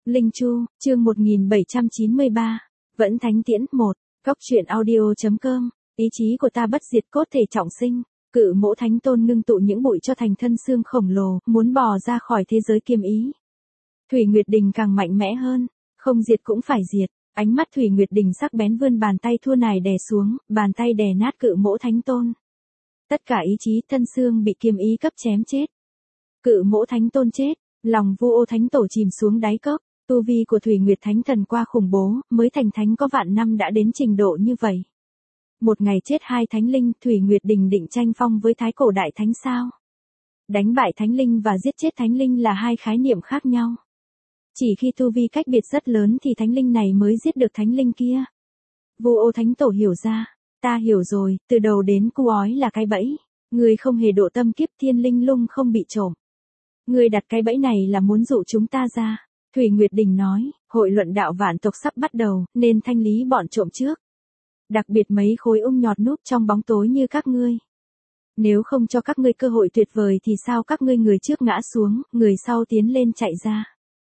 Linh Chu, chương 1793. Vẫn Thánh Tiễn 1. Cóc truyện audio.com. Ý chí của ta bất diệt cốt thể trọng sinh. Cự Mỗ Thánh Tôn ngưng tụ những bụi cho thành thân xương khổng lồ, muốn bò ra khỏi thế giới kiêm ý. Thủy Nguyệt Đình càng mạnh mẽ hơn, không diệt cũng phải diệt. Ánh mắt Thủy Nguyệt Đình sắc bén vươn bàn tay thua nài đè xuống, bàn tay đè nát Cự Mỗ Thánh Tôn. Tất cả ý chí thân xương bị kiêm ý cấp chém chết. Cự Mỗ Thánh Tôn chết, lòng Vu Ô Thánh Tổ chìm xuống đáy cốc. Tu vi của Thủy Nguyệt Thánh Thần qua khủng bố, mới thành thánh có vạn năm đã đến trình độ như vậy. Một ngày chết hai thánh linh, Thủy Nguyệt Đình định tranh phong với Thái Cổ Đại Thánh sao? Đánh bại thánh linh và giết chết thánh linh là hai khái niệm khác nhau. Chỉ khi tu vi cách biệt rất lớn thì thánh linh này mới giết được thánh linh kia. Vu Ô Thánh Tổ hiểu ra, ta hiểu rồi, từ đầu đến cu ói là cái bẫy. Người không hề độ tâm kiếp thiên linh lung không bị trộm. Người đặt cái bẫy này là muốn dụ chúng ta ra. Thủy Nguyệt Đình nói, hội luận đạo vạn tộc sắp bắt đầu, nên thanh lý bọn trộm trước. Đặc biệt mấy khối nhọt núp trong bóng tối như các ngươi. Nếu không cho các ngươi cơ hội tuyệt vời thì sao các ngươi người trước ngã xuống, người sau tiến lên chạy ra.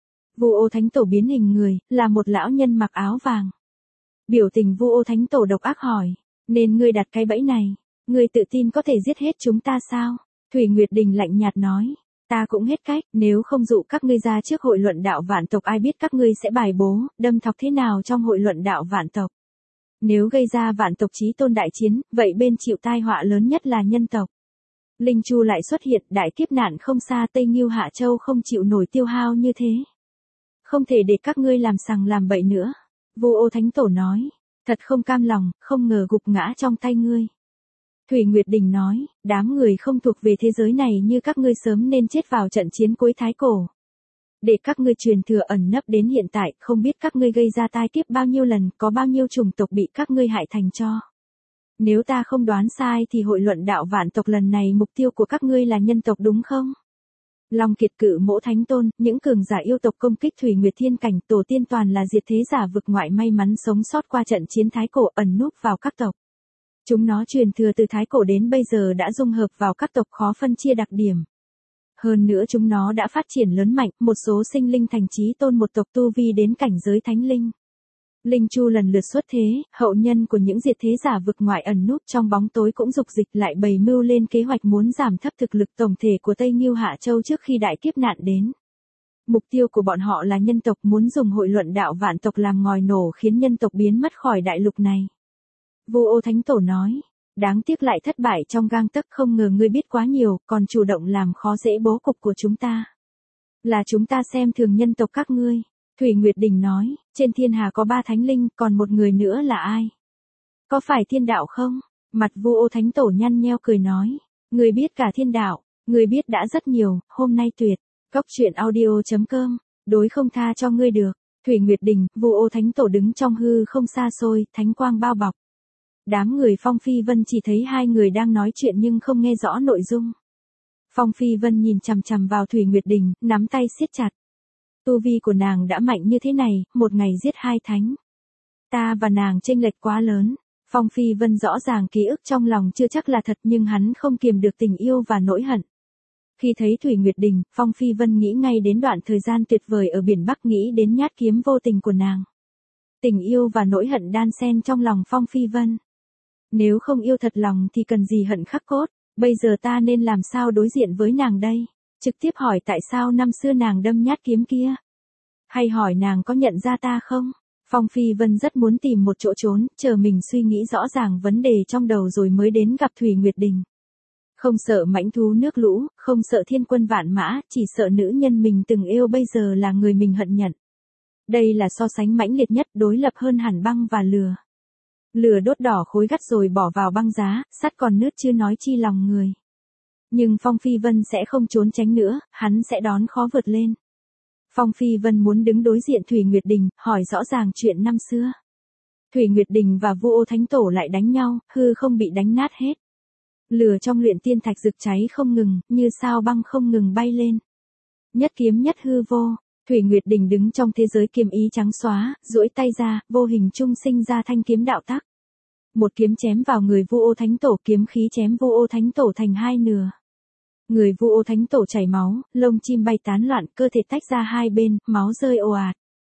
Vu Ô Thánh Tổ biến hình người, là một lão nhân mặc áo vàng. Biểu tình Vu Ô Thánh Tổ độc ác hỏi, nên ngươi đặt cái bẫy này, ngươi tự tin có thể giết hết chúng ta sao? Thủy Nguyệt Đình lạnh nhạt nói. Ta cũng hết cách, nếu không dụ các ngươi ra trước hội luận đạo vạn tộc ai biết các ngươi sẽ bài bố, đâm thọc thế nào trong hội luận đạo vạn tộc. Nếu gây ra vạn tộc chí tôn đại chiến, vậy bên chịu tai họa lớn nhất là nhân tộc. Linh Chu lại xuất hiện, đại kiếp nạn không xa Tây Ngưu Hạ Châu không chịu nổi tiêu hao như thế. Không thể để các ngươi làm sằng làm bậy nữa. Vu Ô Thánh Tổ nói, thật không cam lòng, không ngờ gục ngã trong tay ngươi. Thủy Nguyệt Đình nói, đám người không thuộc về thế giới này như các ngươi sớm nên chết vào trận chiến cuối Thái Cổ. Để các ngươi truyền thừa ẩn nấp đến hiện tại, không biết các ngươi gây ra tai kiếp bao nhiêu lần, có bao nhiêu chủng tộc bị các ngươi hại thành tro. Nếu ta không đoán sai thì hội luận đạo vạn tộc lần này mục tiêu của các ngươi là nhân tộc đúng không? Long Kiệt Cự Mỗ Thánh Tôn, những cường giả yêu tộc công kích Thủy Nguyệt Thiên Cảnh, tổ tiên toàn là diệt thế giả vực ngoại may mắn sống sót qua trận chiến Thái Cổ ẩn núp vào các tộc. Chúng nó truyền thừa từ Thái Cổ đến bây giờ đã dung hợp vào các tộc khó phân chia đặc điểm. Hơn nữa chúng nó đã phát triển lớn mạnh, một số sinh linh thành chí tôn một tộc tu vi đến cảnh giới thánh linh. Linh Chu lần lượt xuất thế, hậu nhân của những diệt thế giả vực ngoại ẩn núp trong bóng tối cũng dục dịch lại bày mưu lên kế hoạch muốn giảm thấp thực lực tổng thể của Tây Ngưu Hạ Châu trước khi đại kiếp nạn đến. Mục tiêu của bọn họ là nhân tộc, muốn dùng hội luận đạo vạn tộc làm ngòi nổ khiến nhân tộc biến mất khỏi đại lục này. Vu Ô Thánh Tổ nói, đáng tiếc lại thất bại trong gang tấc, không ngờ ngươi biết quá nhiều, còn chủ động làm khó dễ bố cục của chúng ta. Là chúng ta xem thường nhân tộc các ngươi. Thủy Nguyệt Đình nói, trên thiên hà có 3 thánh linh, còn một người nữa là ai? Có phải thiên đạo không? Mặt Vu Ô Thánh Tổ nhăn nheo cười nói, ngươi biết cả thiên đạo, ngươi biết đã rất nhiều, hôm nay tuyệt. Cóc truyện audio.com, đối không tha cho ngươi được. Thủy Nguyệt Đình, Vu Ô Thánh Tổ đứng trong hư không xa xôi, thánh quang bao bọc. Đám người Phong Phi Vân chỉ thấy hai người đang nói chuyện nhưng không nghe rõ nội dung. Phong Phi Vân nhìn chằm chằm vào Thủy Nguyệt Đình, nắm tay siết chặt. Tu vi của nàng đã mạnh như thế này, một ngày giết 2 thánh. Ta và nàng chênh lệch quá lớn. Phong Phi Vân rõ ràng ký ức trong lòng chưa chắc là thật nhưng hắn không kiềm được tình yêu và nỗi hận. Khi thấy Thủy Nguyệt Đình, Phong Phi Vân nghĩ ngay đến đoạn thời gian tuyệt vời ở biển Bắc, nghĩ đến nhát kiếm vô tình của nàng. Tình yêu và nỗi hận đan xen trong lòng Phong Phi Vân. Nếu không yêu thật lòng thì cần gì hận khắc cốt, bây giờ ta nên làm sao đối diện với nàng đây? Trực tiếp hỏi tại sao năm xưa nàng đâm nhát kiếm kia? Hay hỏi nàng có nhận ra ta không? Phong Phi Vân rất muốn tìm một chỗ trốn, chờ mình suy nghĩ rõ ràng vấn đề trong đầu rồi mới đến gặp Thủy Nguyệt Đình. Không sợ mãnh thú nước lũ, không sợ thiên quân vạn mã, chỉ sợ nữ nhân mình từng yêu bây giờ là người mình hận nhận. Đây là so sánh mãnh liệt nhất, đối lập hơn hẳn băng và lửa. Lửa đốt đỏ khối gắt rồi bỏ vào băng giá, sắt còn nứt chưa nói chi lòng người. Nhưng Phong Phi Vân sẽ không trốn tránh nữa, hắn sẽ đón khó vượt lên. Phong Phi Vân muốn đứng đối diện Thủy Nguyệt Đình, hỏi rõ ràng chuyện năm xưa. Thủy Nguyệt Đình và Vu Ô Thánh Tổ lại đánh nhau, hư không bị đánh nát hết. Lửa trong luyện tiên thạch rực cháy không ngừng, như sao băng không ngừng bay lên. Nhất kiếm nhất hư vô. Thủy Nguyệt Đình đứng trong thế giới kiếm ý trắng xóa, duỗi tay ra, vô hình trung sinh ra thanh kiếm đạo tắc. Một kiếm chém vào người Vu Ô Thánh Tổ, kiếm khí chém Vu Ô Thánh Tổ thành 2 nửa. Người Vu Ô Thánh Tổ chảy máu, lông chim bay tán loạn, cơ thể tách ra hai bên, máu rơi ồ ạt.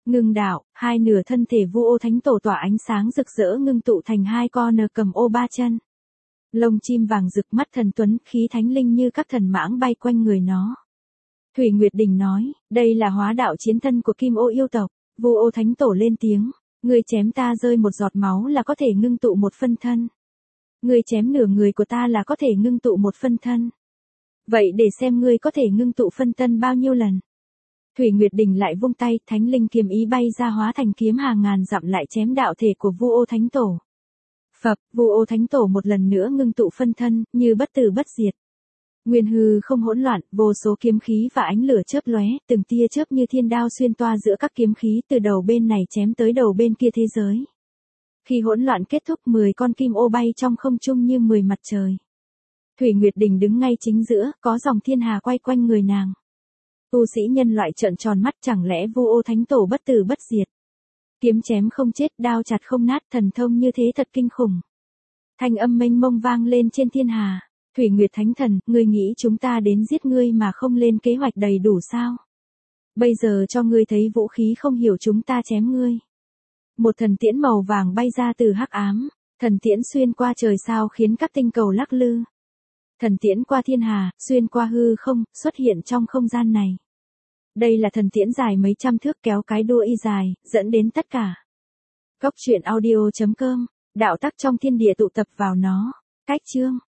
Ngưng đạo, hai nửa thân thể Vu Ô Thánh Tổ tỏa ánh sáng rực rỡ ngưng tụ thành hai con nờ cầm ô ba chân. Lông chim vàng rực mắt thần tuấn, khí thánh linh như các thần mãng bay quanh người nó. Thủy Nguyệt Đình nói, đây là hóa đạo chiến thân của Kim Ô yêu tộc. Vu Ô Thánh Tổ lên tiếng, ngươi chém ta rơi một giọt máu là có thể ngưng tụ một phân thân. Ngươi chém nửa người của ta là có thể ngưng tụ một phân thân. Vậy để xem ngươi có thể ngưng tụ phân thân bao nhiêu lần. Thủy Nguyệt Đình lại vung tay, thánh linh kiếm ý bay ra hóa thành kiếm hàng ngàn dặm lại chém đạo thể của Vu Ô Thánh Tổ. Phập, Vu Ô Thánh Tổ một lần nữa ngưng tụ phân thân, như bất tử bất diệt. Nguyên hư không hỗn loạn, vô số kiếm khí và ánh lửa chớp lóe, từng tia chớp như thiên đao xuyên toa giữa các kiếm khí từ đầu bên này chém tới đầu bên kia thế giới. Khi hỗn loạn kết thúc, 10 con kim ô bay trong không trung như 10 mặt trời. Thủy Nguyệt Đình đứng ngay chính giữa, có dòng thiên hà quay quanh người nàng. Tu sĩ nhân loại trợn tròn mắt, chẳng lẽ Vu Ô Thánh Tổ bất tử bất diệt. Kiếm chém không chết, đao chặt không nát, thần thông như thế thật kinh khủng. Thanh âm mênh mông vang lên trên thiên hà. Thủy Nguyệt Thánh Thần, ngươi nghĩ chúng ta đến giết ngươi mà không lên kế hoạch đầy đủ sao? Bây giờ cho ngươi thấy vũ khí không hiểu chúng ta chém ngươi. Một thần tiễn màu vàng bay ra từ hắc ám, thần tiễn xuyên qua trời sao khiến các tinh cầu lắc lư. Thần tiễn qua thiên hà, xuyên qua hư không, xuất hiện trong không gian này. Đây là thần tiễn dài mấy trăm thước kéo cái đuôi y dài, dẫn đến tất cả. Góc truyện audio.com, đạo tắc trong thiên địa tụ tập vào nó. Cách chương